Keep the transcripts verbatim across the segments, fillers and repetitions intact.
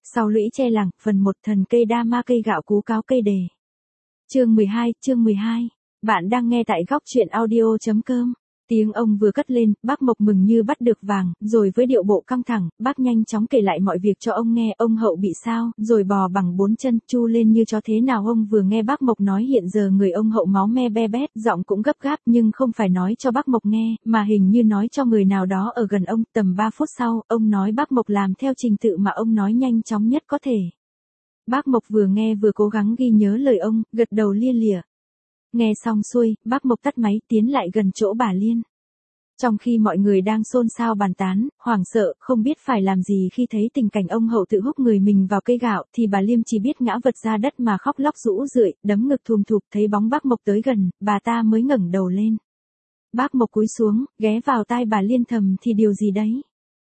Sau lũy tre làng, phần một thần cây đa ma cây gạo cú cáo cây đề. Chương mười hai, chương mười hai. Bạn đang nghe tại góc truyện audio.com. Tiếng ông vừa cất lên, bác Mộc mừng như bắt được vàng, rồi với điệu bộ căng thẳng, bác nhanh chóng kể lại mọi việc cho ông nghe. Ông Hậu bị sao, rồi bò bằng bốn chân, chu lên như chó thế nào. Ông vừa nghe bác Mộc nói hiện giờ người ông Hậu máu me be bét, giọng cũng gấp gáp nhưng không phải nói cho bác Mộc nghe, mà hình như nói cho người nào đó ở gần ông. Tầm ba phút sau, ông nói bác Mộc làm theo trình tự mà ông nói nhanh chóng nhất có thể. Bác Mộc vừa nghe vừa cố gắng ghi nhớ lời ông, gật đầu lia lịa. Nghe xong xuôi, bác Mộc tắt máy tiến lại gần chỗ bà Liên. Trong khi mọi người đang xôn xao bàn tán, hoảng sợ, không biết phải làm gì khi thấy tình cảnh ông Hậu tự húc người mình vào cây gạo, thì bà Liêm chỉ biết ngã vật ra đất mà khóc lóc rũ rượi, đấm ngực thùm thụp. Thấy bóng bác Mộc tới gần, bà ta mới ngẩng đầu lên. Bác Mộc cúi xuống, ghé vào tai bà Liên thầm thì điều gì đấy.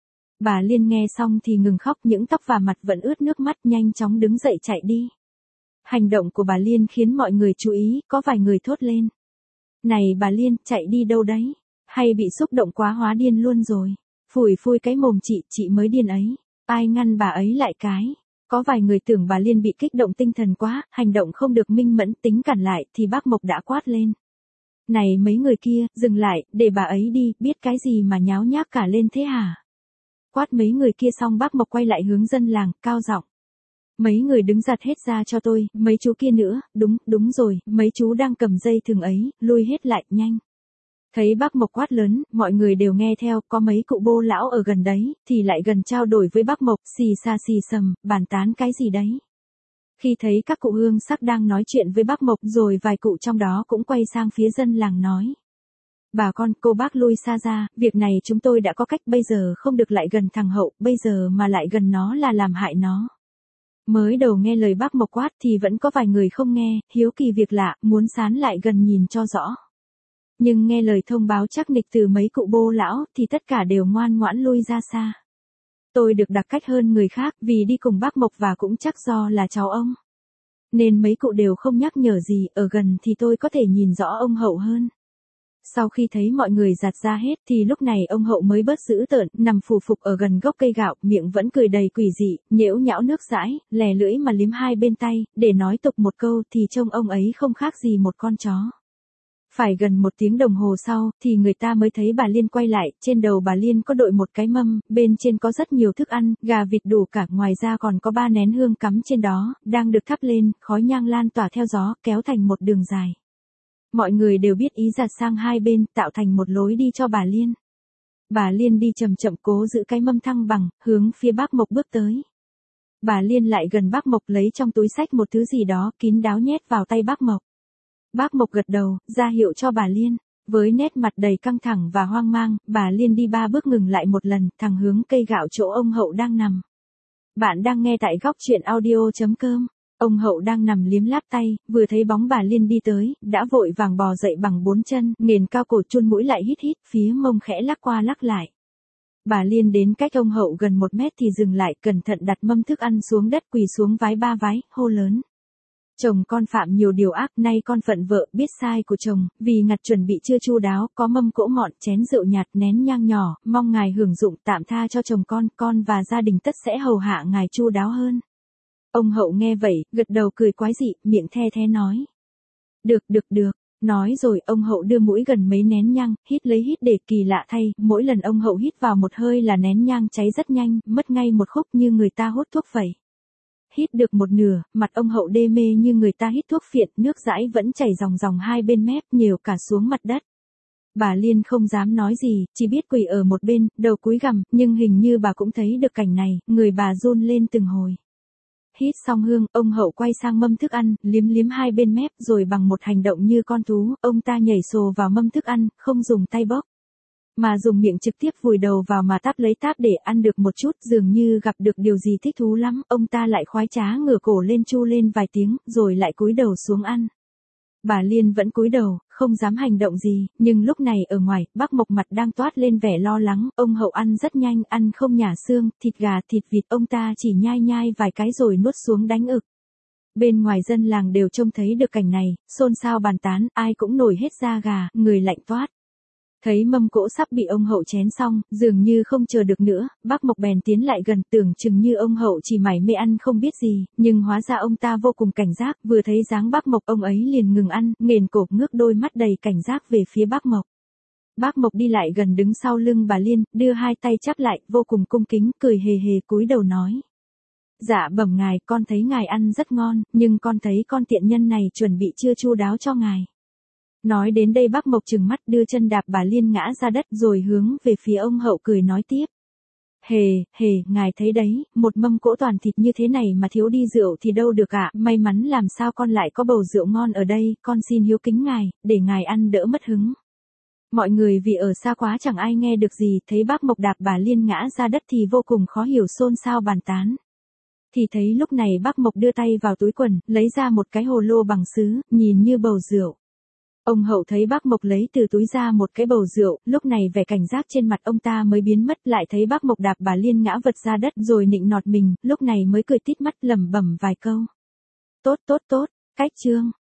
Bà Liên nghe xong thì ngừng khóc, những tóc và mặt vẫn ướt nước mắt, nhanh chóng đứng dậy chạy đi. Hành động của bà Liên khiến mọi người chú ý, có vài người thốt lên. Này bà Liên, chạy đi đâu đấy? Hay bị xúc động quá hóa điên luôn rồi? Phủi phui cái mồm chị, chị mới điên ấy. Ai ngăn bà ấy lại cái? Có vài người tưởng bà Liên bị kích động tinh thần quá, hành động không được minh mẫn, tính cản lại, thì bác Mộc đã quát lên. Này mấy người kia, dừng lại, để bà ấy đi, biết cái gì mà nháo nhác cả lên thế hả? Quát mấy người kia xong bác Mộc quay lại hướng dân làng, cao giọng. Mấy người đứng giặt hết ra cho tôi, mấy chú kia nữa, đúng, đúng rồi, mấy chú đang cầm dây thừng ấy, lui hết lại, nhanh. Thấy bác Mộc quát lớn, mọi người đều nghe theo, có mấy cụ bô lão ở gần đấy, thì lại gần trao đổi với bác Mộc, xì xa xì sầm, bàn tán cái gì đấy. Khi thấy các cụ hương sắc đang nói chuyện với bác Mộc rồi vài cụ trong đó cũng quay sang phía dân làng nói. Bà con, cô bác lui xa ra, việc này chúng tôi đã có cách, bây giờ không được lại gần thằng Hậu, bây giờ mà lại gần nó là làm hại nó. Mới đầu nghe lời bác Mộc quát thì vẫn có vài người không nghe, hiếu kỳ việc lạ, muốn sán lại gần nhìn cho rõ. Nhưng nghe lời thông báo chắc nịch từ mấy cụ bô lão thì tất cả đều ngoan ngoãn lui ra xa. Tôi được đặc cách hơn người khác vì đi cùng bác Mộc và cũng chắc do là cháu ông. Nên mấy cụ đều không nhắc nhở gì, ở gần thì tôi có thể nhìn rõ ông Hậu hơn. Sau khi thấy mọi người giạt ra hết thì lúc này ông Hậu mới bớt dữ tợn, nằm phù phục ở gần gốc cây gạo, miệng vẫn cười đầy quỷ dị, nhễu nhão nước dãi, lè lưỡi mà liếm hai bên tay, để nói tục một câu thì trông ông ấy không khác gì một con chó. Phải gần một tiếng đồng hồ sau, thì người ta mới thấy bà Liên quay lại, trên đầu bà Liên có đội một cái mâm, bên trên có rất nhiều thức ăn, gà vịt đủ cả, ngoài ra còn có ba nén hương cắm trên đó, đang được thắp lên, khói nhang lan tỏa theo gió, kéo thành một đường dài. Mọi người đều biết ý giặt sang hai bên, tạo thành một lối đi cho bà Liên. Bà Liên đi chậm chậm cố giữ cái mâm thăng bằng, hướng phía bác Mộc bước tới. Bà Liên lại gần bác Mộc lấy trong túi xách một thứ gì đó kín đáo nhét vào tay bác Mộc. Bác Mộc gật đầu, ra hiệu cho bà Liên. Với nét mặt đầy căng thẳng và hoang mang, bà Liên đi ba bước ngừng lại một lần, thẳng hướng cây gạo chỗ ông Hậu đang nằm. Bạn đang nghe tại góc truyện audio.com. Ông Hậu đang nằm liếm láp tay, vừa thấy bóng bà Liên đi tới, đã vội vàng bò dậy bằng bốn chân, nghền cao cổ chun mũi lại hít hít, phía mông khẽ lắc qua lắc lại. Bà Liên đến cách ông Hậu gần một mét thì dừng lại, cẩn thận đặt mâm thức ăn xuống đất, quỳ xuống vái ba vái, hô lớn. Chồng con phạm nhiều điều ác, nay con phận vợ, biết sai của chồng, vì ngặt chuẩn bị chưa chu đáo, có mâm cỗ ngọn, chén rượu nhạt, nén nhang nhỏ, mong ngài hưởng dụng, tạm tha cho chồng con, con và gia đình tất sẽ hầu hạ ngài chu đáo hơn. Ông Hậu nghe vậy, gật đầu cười quái dị, miệng the the nói. Được, được, được. Nói rồi, ông Hậu đưa mũi gần mấy nén nhang, hít lấy hít để kỳ lạ thay, mỗi lần ông Hậu hít vào một hơi là nén nhang cháy rất nhanh, mất ngay một khúc như người ta hút thuốc vậy. Hít được một nửa, mặt ông Hậu đê mê như người ta hít thuốc phiện, nước dãi vẫn chảy ròng ròng hai bên mép, nhiều cả xuống mặt đất. Bà Liên không dám nói gì, chỉ biết quỳ ở một bên, đầu cúi gằm, nhưng hình như bà cũng thấy được cảnh này, người bà run lên từng hồi. Hít xong hương, ông Hậu quay sang mâm thức ăn, liếm liếm hai bên mép, rồi bằng một hành động như con thú, ông ta nhảy sồ vào mâm thức ăn, không dùng tay bóp, mà dùng miệng trực tiếp vùi đầu vào mà táp lấy táp để ăn được một chút, dường như gặp được điều gì thích thú lắm, ông ta lại khoái trá ngửa cổ lên chu lên vài tiếng, rồi lại cúi đầu xuống ăn. Bà Liên vẫn cúi đầu, không dám hành động gì, nhưng lúc này ở ngoài, bác Mộc mặt đang toát lên vẻ lo lắng, ông Hậu ăn rất nhanh, ăn không nhả xương, thịt gà, thịt vịt, ông ta chỉ nhai nhai vài cái rồi nuốt xuống đánh ực. Bên ngoài dân làng đều trông thấy được cảnh này, xôn xao bàn tán, ai cũng nổi hết da gà, người lạnh toát. Thấy mâm cỗ sắp bị ông Hậu chén xong, dường như không chờ được nữa, bác Mộc bèn tiến lại gần, tưởng chừng như ông Hậu chỉ mải mê ăn không biết gì, nhưng hóa ra ông ta vô cùng cảnh giác, vừa thấy dáng bác Mộc ông ấy liền ngừng ăn, nghền cổ ngước đôi mắt đầy cảnh giác về phía bác Mộc. Bác Mộc đi lại gần đứng sau lưng bà Liên, đưa hai tay chắp lại, vô cùng cung kính, cười hề hề cúi đầu nói. Dạ bẩm ngài, con thấy ngài ăn rất ngon, nhưng con thấy con tiện nhân này chuẩn bị chưa chu đáo cho ngài. Nói đến đây bác Mộc trừng mắt đưa chân đạp bà Liên ngã ra đất rồi hướng về phía ông Hậu cười nói tiếp. Hề, hề, ngài thấy đấy, một mâm cỗ toàn thịt như thế này mà thiếu đi rượu thì đâu được ạ, may mắn làm sao con lại có bầu rượu ngon ở đây, con xin hiếu kính ngài, để ngài ăn đỡ mất hứng. Mọi người vì ở xa quá chẳng ai nghe được gì, thấy bác Mộc đạp bà Liên ngã ra đất thì vô cùng khó hiểu xôn xao bàn tán. Thì thấy lúc này bác Mộc đưa tay vào túi quần, lấy ra một cái hồ lô bằng sứ, nhìn như bầu rượu. Ông Hậu thấy bác Mộc lấy từ túi ra một cái bầu rượu, lúc này vẻ cảnh giác trên mặt ông ta mới biến mất, lại thấy bác Mộc đạp bà Liên ngã vật ra đất rồi nịnh nọt mình, lúc này mới cười tít mắt lẩm bẩm vài câu. Tốt tốt tốt, cách trương.